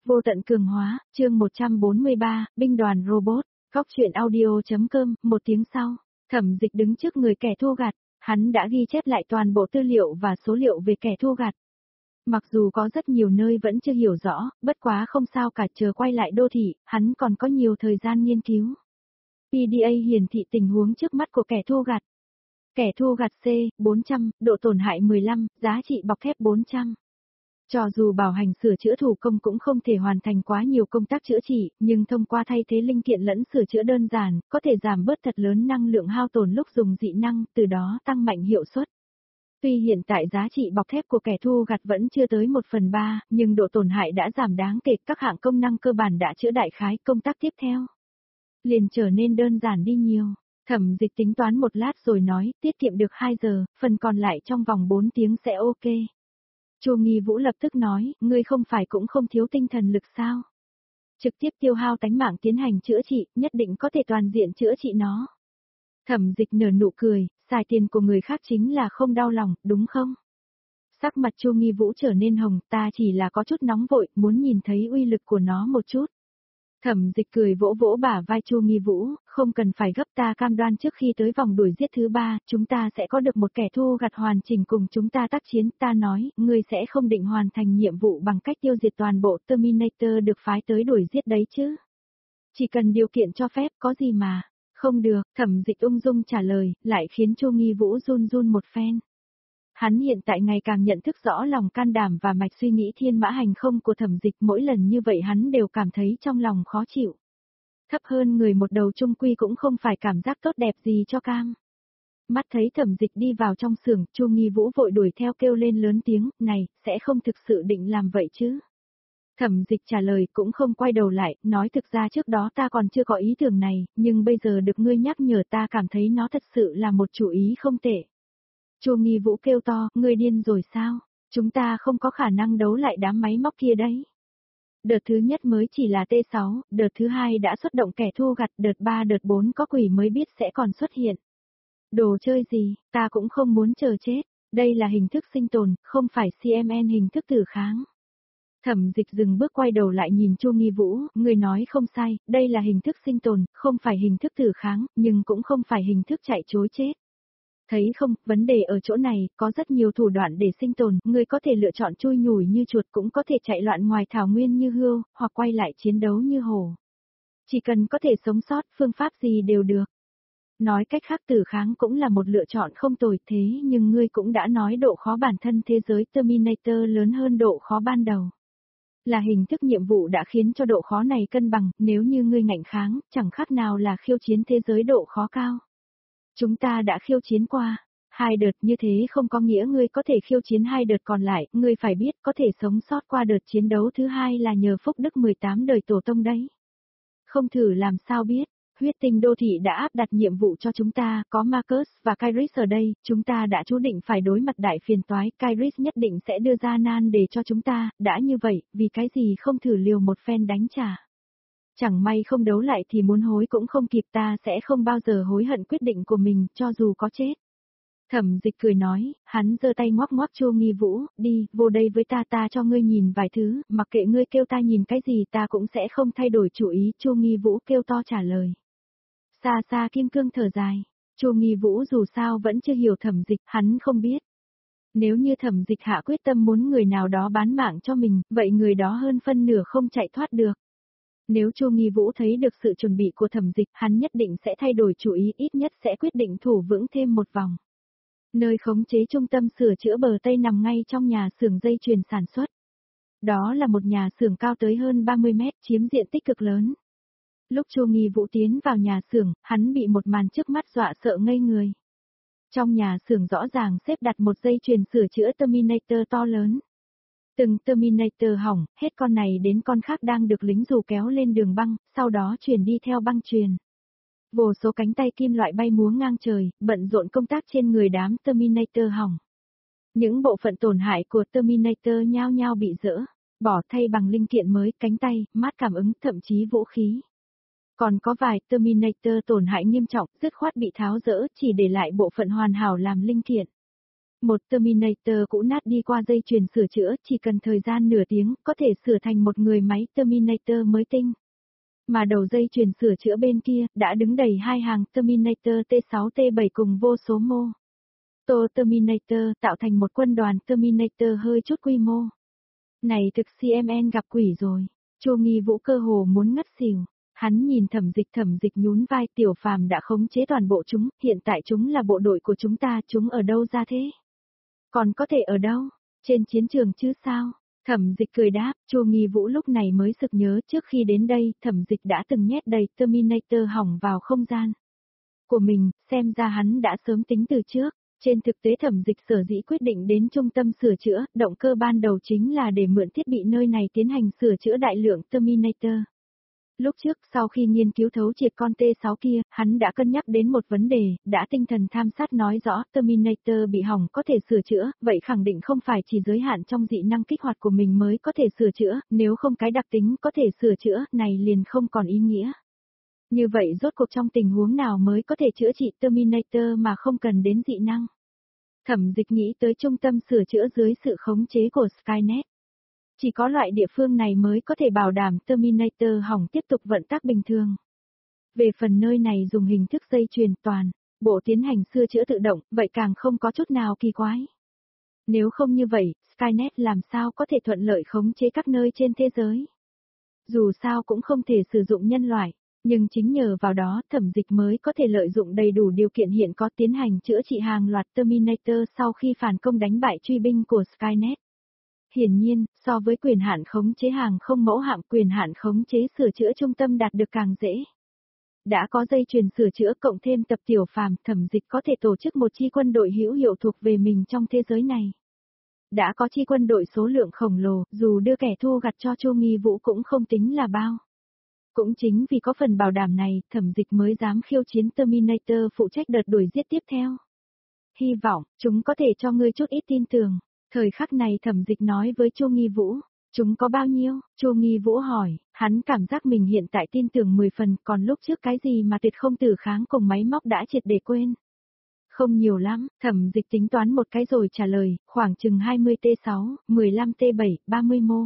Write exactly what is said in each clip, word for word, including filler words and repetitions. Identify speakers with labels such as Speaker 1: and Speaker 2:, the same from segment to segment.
Speaker 1: Vô tận cường hóa, chương một trăm bốn mươi ba, binh đoàn robot, góc truyện audio.com, một tiếng sau, Thẩm Dịch đứng trước người kẻ thu gặt, hắn đã ghi chép lại toàn bộ tư liệu và số liệu về kẻ thu gặt. Mặc dù có rất nhiều nơi vẫn chưa hiểu rõ, bất quá không sao cả, chờ quay lại đô thị, hắn còn có nhiều thời gian nghiên cứu. pê đê a hiển thị tình huống trước mắt của kẻ thu gặt. Kẻ thu gặt C, bốn trăm, độ tổn hại mười lăm, giá trị bọc thép bốn trăm. Cho dù bảo hành sửa chữa thủ công cũng không thể hoàn thành quá nhiều công tác chữa trị, nhưng thông qua thay thế linh kiện lẫn sửa chữa đơn giản, có thể giảm bớt thật lớn năng lượng hao tổn lúc dùng dị năng, từ đó tăng mạnh hiệu suất. Tuy hiện tại giá trị bọc thép của kẻ thu gặt vẫn chưa tới một phần ba, nhưng độ tổn hại đã giảm đáng kể, các hạng công năng cơ bản đã chữa đại khái, công tác tiếp theo liền trở nên đơn giản đi nhiều. Thẩm Dịch tính toán một lát rồi nói, tiết kiệm được hai giờ, phần còn lại trong vòng bốn tiếng sẽ ok. Chu Nghi Vũ lập tức nói, ngươi không phải cũng không thiếu tinh thần lực sao? Trực tiếp tiêu hao tánh mạng tiến hành chữa trị, nhất định có thể toàn diện chữa trị nó. Thẩm Dịch nở nụ cười, xài tiền của người khác chính là không đau lòng, đúng không? Sắc mặt Chu Nghi Vũ trở nên hồng, ta chỉ là có chút nóng vội, muốn nhìn thấy uy lực của nó một chút. Thẩm Dịch cười vỗ vỗ bả vai Chu Nghi Vũ, không cần phải gấp, ta cam đoan trước khi tới vòng đuổi giết thứ ba, chúng ta sẽ có được một kẻ thu gặt hoàn chỉnh cùng chúng ta tác chiến. Ta nói, ngươi sẽ không định hoàn thành nhiệm vụ bằng cách tiêu diệt toàn bộ Terminator được phái tới đuổi giết đấy chứ? Chỉ cần điều kiện cho phép, có gì mà không được. Thẩm Dịch ung dung trả lời, lại khiến Chu Nghi Vũ run run một phen. Hắn hiện tại ngày càng nhận thức rõ lòng can đảm và mạch suy nghĩ thiên mã hành không của Thẩm Dịch, mỗi lần như vậy hắn đều cảm thấy trong lòng khó chịu. Thấp hơn người một đầu trung quy cũng không phải cảm giác tốt đẹp gì cho cam. Mắt thấy Thẩm Dịch đi vào trong xưởng, Chu Nghi Vũ vội đuổi theo kêu lên lớn tiếng, này, sẽ không thực sự định làm vậy chứ? Thẩm Dịch trả lời cũng không quay đầu lại, nói thực ra trước đó ta còn chưa có ý tưởng này, nhưng bây giờ được ngươi nhắc nhở ta cảm thấy nó thật sự là một chủ ý không tệ. Chu Nghi Vũ kêu to, ngươi điên rồi sao? Chúng ta không có khả năng đấu lại đám máy móc kia đấy. Đợt thứ nhất mới chỉ là T sáu, đợt thứ hai đã xuất động kẻ thu gặt, đợt ba đợt bốn có quỷ mới biết sẽ còn xuất hiện. Đồ chơi gì, ta cũng không muốn chờ chết, đây là hình thức sinh tồn, không phải xê em en hình thức tử kháng. Thẩm Dịch dừng bước quay đầu lại nhìn Chu Nghi Vũ, người nói không sai, đây là hình thức sinh tồn, không phải hình thức tử kháng, nhưng cũng không phải hình thức chạy trối chết. Thấy không, vấn đề ở chỗ này, có rất nhiều thủ đoạn để sinh tồn, người có thể lựa chọn chui nhủi như chuột, cũng có thể chạy loạn ngoài thảo nguyên như hươu, hoặc quay lại chiến đấu như hổ. Chỉ cần có thể sống sót, phương pháp gì đều được. Nói cách khác, tử kháng cũng là một lựa chọn không tồi, thế nhưng ngươi cũng đã nói độ khó bản thân thế giới Terminator lớn hơn độ khó ban đầu. Là hình thức nhiệm vụ đã khiến cho độ khó này cân bằng, nếu như ngươi ngạnh kháng, chẳng khác nào là khiêu chiến thế giới độ khó cao. Chúng ta đã khiêu chiến qua hai đợt, như thế không có nghĩa ngươi có thể khiêu chiến hai đợt còn lại, ngươi phải biết có thể sống sót qua đợt chiến đấu thứ hai là nhờ phúc đức mười tám đời tổ tông đấy. Không thử làm sao biết, huyết tinh đô thị đã áp đặt nhiệm vụ cho chúng ta, có Marcus và Kairis ở đây, chúng ta đã chú định phải đối mặt đại phiền toái, Kairis nhất định sẽ đưa ra nan đề cho chúng ta, đã như vậy, vì cái gì không thử liều một phen đánh trả. Chẳng may không đấu lại thì muốn hối cũng không kịp, ta sẽ không bao giờ hối hận quyết định của mình, cho dù có chết. Thẩm Dịch cười nói, hắn giơ tay ngoắc ngoắc Chu Nghi Vũ, đi, vô đây với ta, ta cho ngươi nhìn vài thứ, mặc kệ ngươi kêu ta nhìn cái gì ta cũng sẽ không thay đổi chủ ý, Chu Nghi Vũ kêu to trả lời. Xa xa Kim Cương thở dài, Chu Nghi Vũ dù sao vẫn chưa hiểu Thẩm Dịch, hắn không biết. Nếu như Thẩm Dịch hạ quyết tâm muốn người nào đó bán mạng cho mình, vậy người đó hơn phân nửa không chạy thoát được. Nếu Chu Nghi Vũ thấy được sự chuẩn bị của Thẩm Dịch, hắn nhất định sẽ thay đổi chủ ý, ít nhất sẽ quyết định thủ vững thêm một vòng. Nơi khống chế trung tâm sửa chữa bờ Tây nằm ngay trong nhà xưởng dây chuyền sản xuất. Đó là một nhà xưởng cao tới hơn ba mươi mét, chiếm diện tích cực lớn. Lúc Chu Nghi Vũ tiến vào nhà xưởng, hắn bị một màn trước mắt dọa sợ ngây người. Trong nhà xưởng rõ ràng xếp đặt một dây chuyền sửa chữa Terminator to lớn. Từng Terminator hỏng, hết con này đến con khác đang được lính dù kéo lên đường băng, sau đó chuyển đi theo băng chuyền. Vô số cánh tay kim loại bay múa ngang trời, bận rộn công tác trên người đám Terminator hỏng. Những bộ phận tổn hại của Terminator nhao nhao bị dỡ, bỏ thay bằng linh kiện mới, cánh tay, mát cảm ứng, thậm chí vũ khí. Còn có vài Terminator tổn hại nghiêm trọng, dứt khoát bị tháo dỡ, chỉ để lại bộ phận hoàn hảo làm linh kiện. Một Terminator cũ nát đi qua dây chuyền sửa chữa, chỉ cần thời gian nửa tiếng, có thể sửa thành một người máy Terminator mới tinh. Mà đầu dây chuyền sửa chữa bên kia, đã đứng đầy hai hàng Terminator T sáu T bảy cùng vô số mô. Tô Terminator tạo thành một quân đoàn Terminator hơi chút quy mô. Này thực xê em en gặp quỷ rồi. Chu Nghi Vũ cơ hồ muốn ngất xỉu. Hắn nhìn Thẩm Dịch, Thẩm Dịch nhún vai, Tiểu Phàm đã khống chế toàn bộ chúng, hiện tại chúng là bộ đội của chúng ta, chúng ở đâu ra thế? Còn có thể ở đâu? Trên chiến trường chứ sao? Thẩm Dịch cười đáp, Chu Nghi Vũ lúc này mới sực nhớ trước khi đến đây, Thẩm Dịch đã từng nhét đầy Terminator hỏng vào không gian của mình, xem ra hắn đã sớm tính từ trước. Trên thực tế Thẩm Dịch sở dĩ quyết định đến trung tâm sửa chữa, động cơ ban đầu chính là để mượn thiết bị nơi này tiến hành sửa chữa đại lượng Terminator. Lúc trước, sau khi nghiên cứu thấu triệt con T sáu kia, hắn đã cân nhắc đến một vấn đề, đã tinh thần tham sát nói rõ Terminator bị hỏng có thể sửa chữa, vậy khẳng định không phải chỉ giới hạn trong dị năng kích hoạt của mình mới có thể sửa chữa, nếu không cái đặc tính có thể sửa chữa này liền không còn ý nghĩa. Như vậy rốt cuộc trong tình huống nào mới có thể chữa trị Terminator mà không cần đến dị năng? Thẩm Dịch nghĩ tới trung tâm sửa chữa dưới sự khống chế của Skynet. Chỉ có loại địa phương này mới có thể bảo đảm Terminator hỏng tiếp tục vận tác bình thường. Về phần nơi này dùng hình thức dây chuyền toàn, bộ tiến hành sửa chữa tự động, vậy càng không có chút nào kỳ quái. Nếu không như vậy, Skynet làm sao có thể thuận lợi khống chế các nơi trên thế giới? Dù sao cũng không thể sử dụng nhân loại, nhưng chính nhờ vào đó Thẩm Dịch mới có thể lợi dụng đầy đủ điều kiện hiện có tiến hành chữa trị hàng loạt Terminator sau khi phản công đánh bại truy binh của Skynet. Hiển nhiên, so với quyền hạn khống chế hàng không mẫu hạm, quyền hạn khống chế sửa chữa trung tâm đạt được càng dễ. Đã có dây chuyền sửa chữa cộng thêm tập Tiểu Phàm, Thẩm Dịch có thể tổ chức một chi quân đội hữu hiệu thuộc về mình trong thế giới này. Đã có chi quân đội số lượng khổng lồ, dù đưa kẻ thua gặt cho Chu Nghi Vũ cũng không tính là bao. Cũng chính vì có phần bảo đảm này, Thẩm Dịch mới dám khiêu chiến Terminator phụ trách đợt đuổi giết tiếp theo. Hy vọng, chúng có thể cho ngươi chút ít tin tưởng. Thời khắc này Thẩm Dịch nói với Chu Nghi Vũ, chúng có bao nhiêu? Chu Nghi Vũ hỏi, hắn cảm giác mình hiện tại tin tưởng mười phần, còn lúc trước cái gì mà tuyệt không tử kháng cùng máy móc đã triệt để quên. Không nhiều lắm, Thẩm Dịch tính toán một cái rồi trả lời, khoảng chừng hai mươi T sáu, mười lăm T bảy, ba mươi mô.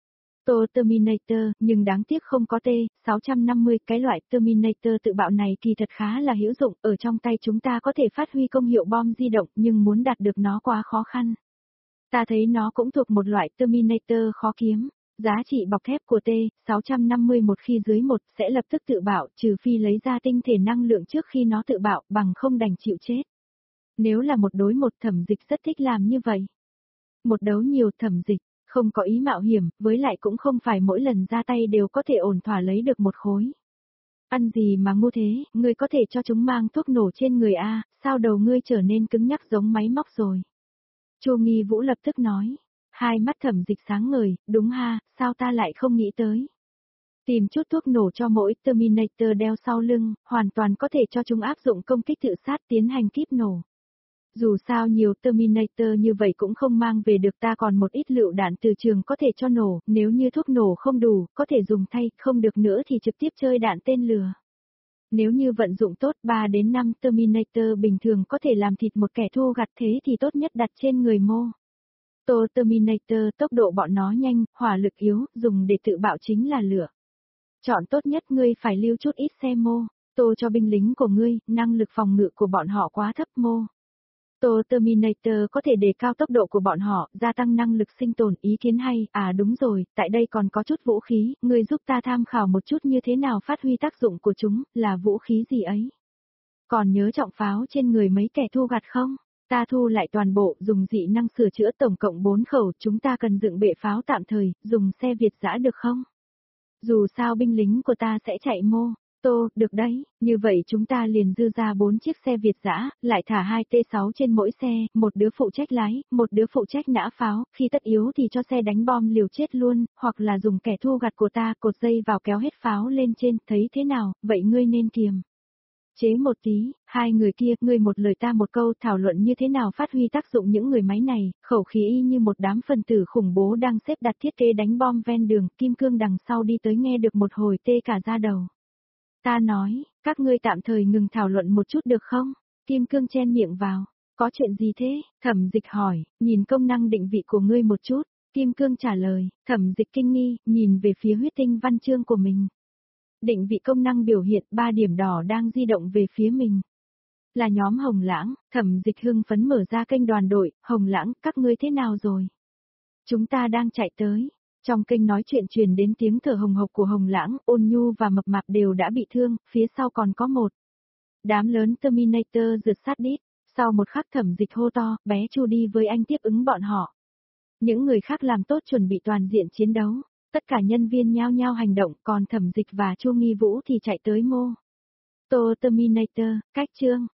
Speaker 1: Tô Terminator, nhưng đáng tiếc không có T sáu năm mươi, cái loại Terminator tự bạo này kỳ thật khá là hữu dụng, ở trong tay chúng ta có thể phát huy công hiệu bom di động nhưng muốn đạt được nó quá khó khăn. Ta thấy nó cũng thuộc một loại Terminator khó kiếm, giá trị bọc thép của T sáu năm mươi một khi dưới một sẽ lập tức tự bạo trừ phi lấy ra tinh thể năng lượng trước khi nó tự bạo bằng không đành chịu chết. Nếu là một đối một Thẩm Dịch rất thích làm như vậy. Một đấu nhiều Thẩm Dịch, không có ý mạo hiểm, với lại cũng không phải mỗi lần ra tay đều có thể ổn thỏa lấy được một khối. Ăn gì mà ngu thế, ngươi có thể cho chúng mang thuốc nổ trên người a, sao đầu ngươi trở nên cứng nhắc giống máy móc rồi. Chu Nghi Vũ lập tức nói, hai mắt Thẩm Dịch sáng ngời, đúng ha, sao ta lại không nghĩ tới. Tìm chút thuốc nổ cho mỗi Terminator đeo sau lưng, hoàn toàn có thể cho chúng áp dụng công kích tự sát tiến hành kíp nổ. Dù sao nhiều Terminator như vậy cũng không mang về được, ta còn một ít lựu đạn từ trường có thể cho nổ, nếu như thuốc nổ không đủ, có thể dùng thay, không được nữa thì trực tiếp chơi đạn tên lửa. Nếu như vận dụng tốt ba đến năm Terminator bình thường có thể làm thịt một kẻ thua gặt, thế thì tốt nhất đặt trên người mô. Tô Terminator tốc độ bọn nó nhanh, hỏa lực yếu, dùng để tự bạo chính là lửa. Chọn tốt nhất ngươi phải lưu chút ít xe mô, tô cho binh lính của ngươi, năng lực phòng ngự của bọn họ quá thấp mô. Tô Terminator có thể đề cao tốc độ của bọn họ, gia tăng năng lực sinh tồn, ý kiến hay, à đúng rồi, tại đây còn có chút vũ khí, ngươi giúp ta tham khảo một chút như thế nào phát huy tác dụng của chúng, là vũ khí gì ấy. Còn nhớ trọng pháo trên người mấy kẻ thu gặt không? Ta thu lại toàn bộ, dùng dị năng sửa chữa tổng cộng bốn khẩu, chúng ta cần dựng bệ pháo tạm thời, dùng xe Việt dã được không? Dù sao binh lính của ta sẽ chạy mô. Tô, được đấy, như vậy chúng ta liền dư ra bốn chiếc xe Việt dã, lại thả hai T sáu trên mỗi xe, một đứa phụ trách lái, một đứa phụ trách nã pháo, khi tất yếu thì cho xe đánh bom liều chết luôn, hoặc là dùng kẻ thu gặt của ta cột dây vào kéo hết pháo lên trên, thấy thế nào, vậy ngươi nên kiềm chế một tí, hai người kia, ngươi một lời ta một câu thảo luận như thế nào phát huy tác dụng những người máy này, khẩu khí y như một đám phần tử khủng bố đang xếp đặt thiết kế đánh bom ven đường, Kim Cương đằng sau đi tới nghe được một hồi tê cả da đầu. Ta nói, các ngươi tạm thời ngừng thảo luận một chút được không? Kim Cương chen miệng vào. Có chuyện gì thế? Thẩm dịch hỏi, nhìn công năng định vị của ngươi một chút. Kim Cương trả lời, thẩm dịch kinh nghi, nhìn về phía huyết tinh văn chương của mình. Định vị công năng biểu hiện ba điểm đỏ đang di động về phía mình. Là nhóm Hồng Lãng, thẩm dịch hưng phấn mở ra kênh đoàn đội, Hồng Lãng, các ngươi thế nào rồi? Chúng ta đang chạy tới. Trong kênh nói chuyện truyền đến tiếng thở hồng hộc của Hồng Lãng, Ôn Nhu và Mập Mạp đều đã bị thương, phía sau còn có một đám lớn Terminator rượt sát đít. Sau một khắc thẩm dịch hô to, bé Chu đi với anh tiếp ứng bọn họ. Những người khác làm tốt chuẩn bị toàn diện chiến đấu. Tất cả nhân viên nhao nhao hành động, còn thẩm dịch và Chu Nghi Vũ thì chạy tới mô tô Terminator, cách chương.